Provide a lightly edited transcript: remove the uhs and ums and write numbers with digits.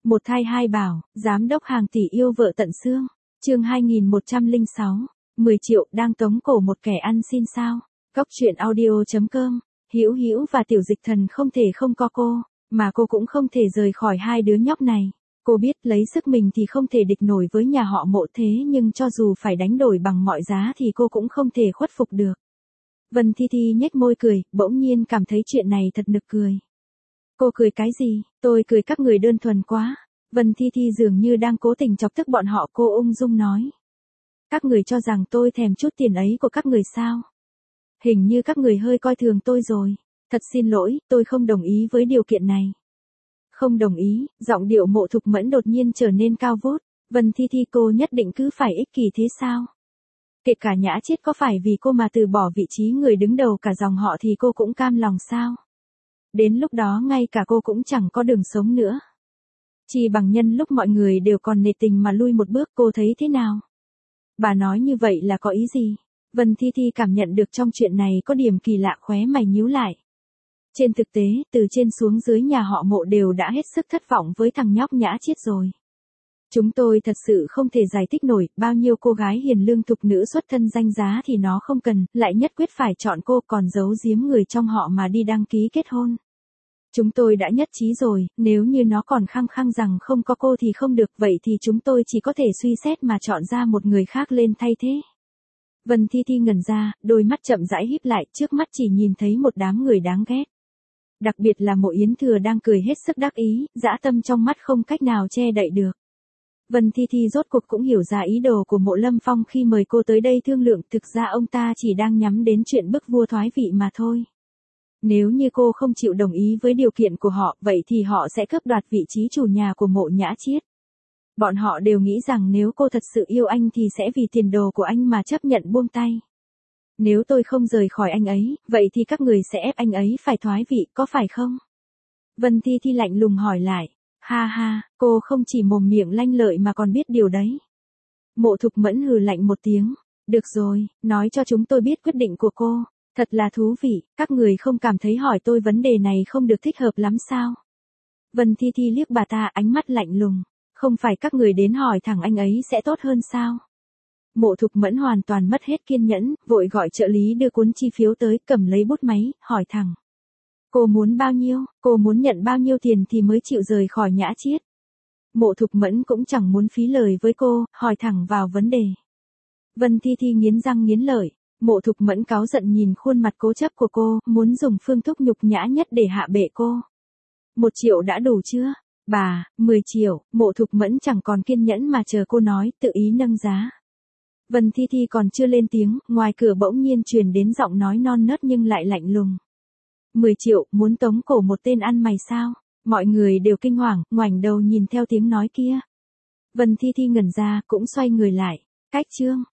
Một thai hai bảo, giám đốc hàng tỷ yêu vợ tận xương. Chương 2106, 10 triệu đang tống cổ một kẻ ăn xin sao? Góc truyện audio.com. Hữu Hữu và Tiểu Dịch Thần không thể không có cô, mà cô cũng không thể rời khỏi hai đứa nhóc này. Cô biết lấy sức mình thì không thể địch nổi với nhà họ Mộ, thế nhưng cho dù phải đánh đổi bằng mọi giá thì cô cũng không thể khuất phục được. Vân Thi Thi nhếch môi cười, bỗng nhiên cảm thấy chuyện này thật nực cười. Cô cười cái gì? Tôi cười các người đơn thuần quá. Vân Thi Thi dường như đang cố tình chọc tức bọn họ, cô ung dung nói. Các người cho rằng tôi thèm chút tiền ấy của các người sao? Hình như các người hơi coi thường tôi rồi. Thật xin lỗi, tôi không đồng ý với điều kiện này. Không đồng ý, giọng điệu Mộ Thục Mẫn đột nhiên trở nên cao vút. Vân Thi Thi, cô nhất định cứ phải ích kỷ thế sao? Kể cả Nhã Chiết có phải vì cô mà từ bỏ vị trí người đứng đầu cả dòng họ thì cô cũng cam lòng sao? Đến lúc đó ngay cả cô cũng chẳng có đường sống nữa. Chỉ bằng nhân lúc mọi người đều còn nề tình mà lui một bước, cô thấy thế nào? Bà nói như vậy là có ý gì? Vân Thi Thi cảm nhận được trong chuyện này có điểm kỳ lạ, khóe mày nhíu lại. Trên thực tế, từ trên xuống dưới nhà họ Mộ đều đã hết sức thất vọng với thằng nhóc Nhã Chiết rồi. Chúng tôi thật sự không thể giải thích nổi, bao nhiêu cô gái hiền lương thục nữ xuất thân danh giá thì nó không cần, lại nhất quyết phải chọn cô, còn giấu giếm người trong họ mà đi đăng ký kết hôn. Chúng tôi đã nhất trí rồi, nếu như nó còn khăng khăng rằng không có cô thì không được, vậy thì chúng tôi chỉ có thể suy xét mà chọn ra một người khác lên thay thế. Vân Thi Thi ngẩn ra, đôi mắt chậm rãi híp lại, trước mắt chỉ nhìn thấy một đám người đáng ghét. Đặc biệt là Mộ Yến Thừa đang cười hết sức đắc ý, dã tâm trong mắt không cách nào che đậy được. Vân Thi Thi rốt cuộc cũng hiểu ra ý đồ của Mộ Lâm Phong khi mời cô tới đây thương lượng, thực ra ông ta chỉ đang nhắm đến chuyện bức vua thoái vị mà thôi. Nếu như cô không chịu đồng ý với điều kiện của họ, vậy thì họ sẽ cướp đoạt vị trí chủ nhà của Mộ Nhã Chiết. Bọn họ đều nghĩ rằng nếu cô thật sự yêu anh thì sẽ vì tiền đồ của anh mà chấp nhận buông tay. Nếu tôi không rời khỏi anh ấy, vậy thì các người sẽ ép anh ấy phải thoái vị, có phải không? Vân Thi Thi lạnh lùng hỏi lại. Ha ha, cô không chỉ mồm miệng lanh lợi mà còn biết điều đấy. Mộ Thục Mẫn hừ lạnh một tiếng. Được rồi, nói cho chúng tôi biết quyết định của cô. Thật là thú vị, các người không cảm thấy hỏi tôi vấn đề này không được thích hợp lắm sao? Vân Thi Thi liếc bà ta, ánh mắt lạnh lùng. Không phải các người đến hỏi thẳng anh ấy sẽ tốt hơn sao? Mộ Thục Mẫn hoàn toàn mất hết kiên nhẫn, vội gọi trợ lý đưa cuốn chi phiếu tới, cầm lấy bút máy, hỏi thẳng. Cô muốn bao nhiêu, cô muốn nhận bao nhiêu tiền thì mới chịu rời khỏi Nhã Chiết? Mộ Thục Mẫn cũng chẳng muốn phí lời với cô, hỏi thẳng vào vấn đề. Vân Thi Thi nghiến răng nghiến lợi. Mộ Thục Mẫn cáu giận nhìn khuôn mặt cố chấp của cô, muốn dùng phương thức nhục nhã nhất để hạ bệ cô. 1 triệu đã đủ chưa? Bà, 10 triệu, Mộ Thục Mẫn chẳng còn kiên nhẫn mà chờ cô nói, tự ý nâng giá. Vân Thi Thi còn chưa lên tiếng, ngoài cửa bỗng nhiên truyền đến giọng nói non nớt nhưng lại lạnh lùng. 10 triệu, muốn tống cổ một tên ăn mày sao? Mọi người đều kinh hoàng, ngoảnh đầu nhìn theo tiếng nói kia. Vân Thi Thi ngẩn ra, cũng xoay người lại. Cách chương.